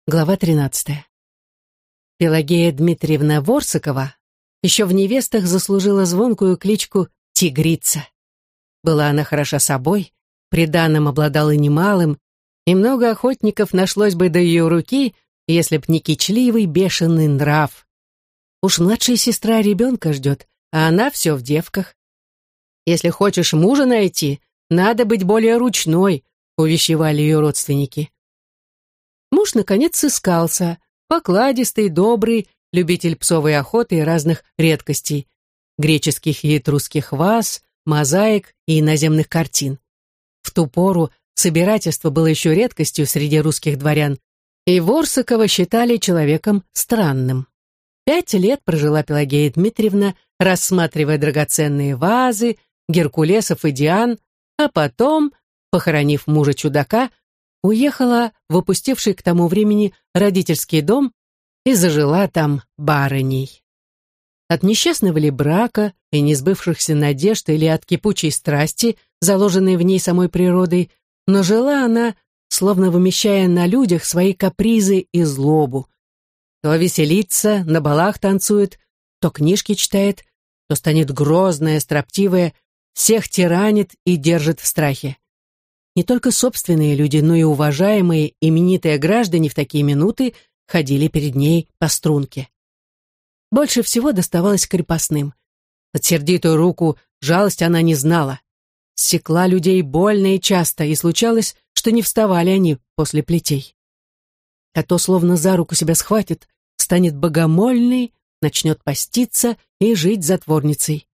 Глава 13. Пелагея Дмитриевна Ворсакова еще в невестах заслужила звонкую кличку «Тигрица». Была она хороша собой, приданым обладала немалым, и много охотников нашлось бы до ее руки, если б не кичливый бешеный нрав. Уж младшая сестра ребенка ждет, а она все в девках. «Если хочешь мужа найти, надо быть более ручной», увещевали ее родственники. Муж, наконец, сыскался, покладистый, добрый, любитель псовой охоты и разных редкостей, греческих и этрусских ваз, мозаик и иноземных картин. В ту пору собирательство было еще редкостью среди русских дворян, и Ворсакова считали человеком странным. 5 лет прожила Пелагея Дмитриевна, рассматривая драгоценные вазы, геркулесов и диан, а потом, похоронив мужа-чудака, уехала в опустевший к тому времени родительский дом и зажила там барыней. От несчастного ли брака и несбывшихся надежд или от кипучей страсти, заложенной в ней самой природой, но жила она, словно вымещая на людях свои капризы и злобу. То веселится, на балах танцует, то книжки читает, то станет грозная, строптивая, всех тиранит и держит в страхе. Не только собственные люди, но и уважаемые, именитые граждане в такие минуты ходили перед ней по струнке. Больше всего доставалось крепостным. Под сердитую руку жалость она не знала. Ссекла людей больно и часто, и случалось, что не вставали они после плетей. А то словно за руку себя схватит, станет богомольной, начнет поститься и жить затворницей.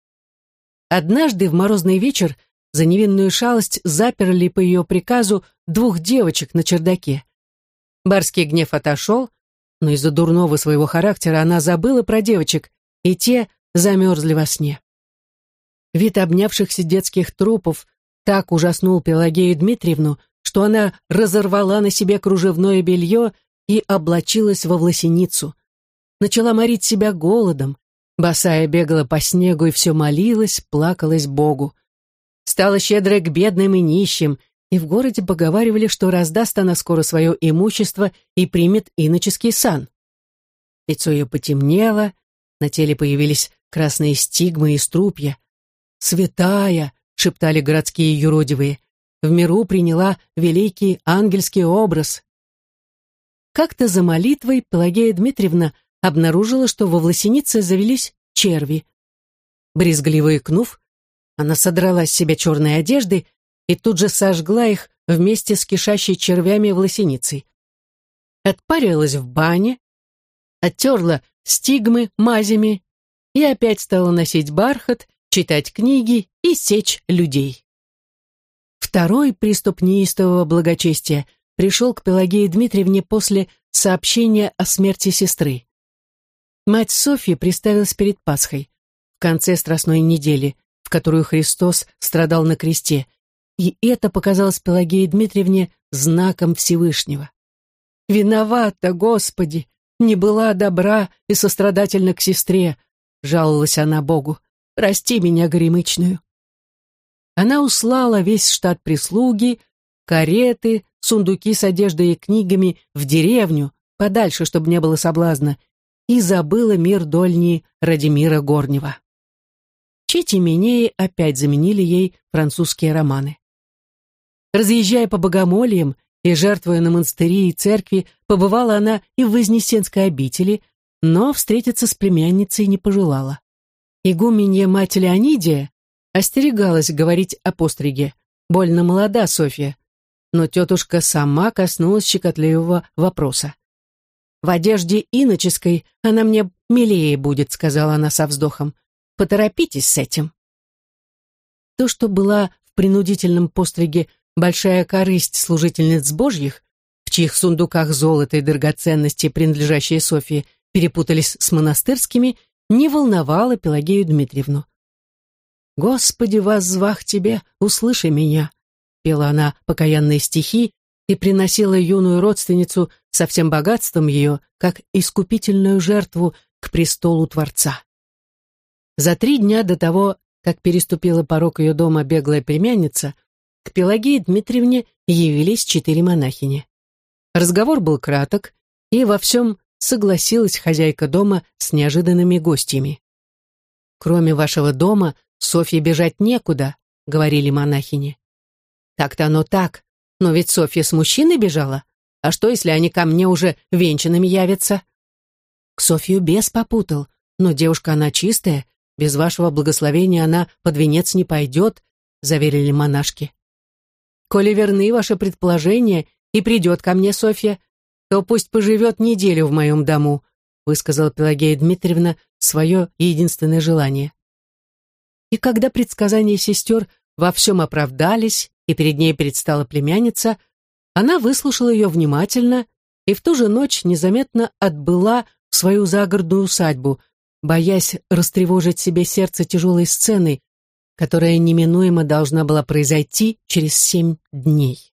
Однажды в морозный вечер за невинную шалость заперли по ее приказу 2 девочек на чердаке. Барский гнев отошел, но из-за дурного своего характера она забыла про девочек, и те замерзли во сне. Вид обнявшихся детских трупов так ужаснул Пелагею Дмитриевну, что она разорвала на себе кружевное белье и облачилась во власеницу. Начала морить себя голодом, босая бегала по снегу и все молилась, плакалась Богу. Стала щедрой к бедным и нищим, и в городе поговаривали, что раздаст она скоро свое имущество и примет иноческий сан. Лицо ее потемнело, на теле появились красные стигмы и струпья. «Святая!» — шептали городские юродивые. «В миру приняла великий ангельский образ». Как-то за молитвой Пелагея Дмитриевна обнаружила, что во власенице завелись черви. Брезгливо икнув, она содрала с себя черные одежды и тут же сожгла их вместе с кишащей червями власеницей. Отпарилась в бане, оттерла стигмы мазями и опять стала носить бархат, читать книги и сечь людей. Второй приступ неистового благочестия пришел к Пелагее Дмитриевне после сообщения о смерти сестры. Мать Софья приставилась перед Пасхой, в конце Страстной недели, в которую Христос страдал на кресте, и это показалось Пелагее Дмитриевне знаком Всевышнего. «Виновата, Господи, не была добра и сострадательна к сестре», жаловалась она Богу, «прости меня, горемычную». Она услала весь штат прислуги, кареты, сундуки с одеждой и книгами в деревню, подальше, чтобы не было соблазна, и забыла мир дольний ради мира горнего. Чети Минеи опять заменили ей французские романы. Разъезжая по богомольям и жертвуя на монастыри и церкви, побывала она и в Вознесенской обители, но встретиться с племянницей не пожелала. Игуменья мать Леонидия остерегалась говорить о постриге, больно молода Софья, но тетушка сама коснулась щекотливого вопроса. «В одежде иноческой она мне милее будет», — сказала она со вздохом. «Поторопитесь с этим». То, что была в принудительном постриге большая корысть служительниц божьих, в чьих сундуках золото и драгоценности, принадлежащие Софье, перепутались с монастырскими, не волновало Пелагею Дмитриевну. «Господи, воззвах тебе, услыши меня», — пела она покаянные стихи и приносила юную родственницу со всем богатством ее, как искупительную жертву к престолу Творца. За 3 дня до того, как переступила порог ее дома беглая племянница, к Пелагее Дмитриевне явились 4 монахини. Разговор был краток, и во всем согласилась хозяйка дома с неожиданными гостями. «Кроме вашего дома, Софье бежать некуда», — говорили монахини. «Так-то оно так, но ведь Софья с мужчиной бежала. А что, если они ко мне уже венчанными явятся?» «К Софью бес попутал, но девушка она чистая, без вашего благословения она под венец не пойдет», — заверили монашки. «Коли верны ваши предположения и придет ко мне Софья, то пусть поживет неделю в моем дому», — высказала Пелагея Дмитриевна свое единственное желание. И когда предсказания сестер во всем оправдались, и перед ней предстала племянница, она выслушала ее внимательно и в ту же ночь незаметно отбыла в свою загородную усадьбу, боясь растревожить себе сердце тяжелой сценой, которая неминуемо должна была произойти через 7 дней.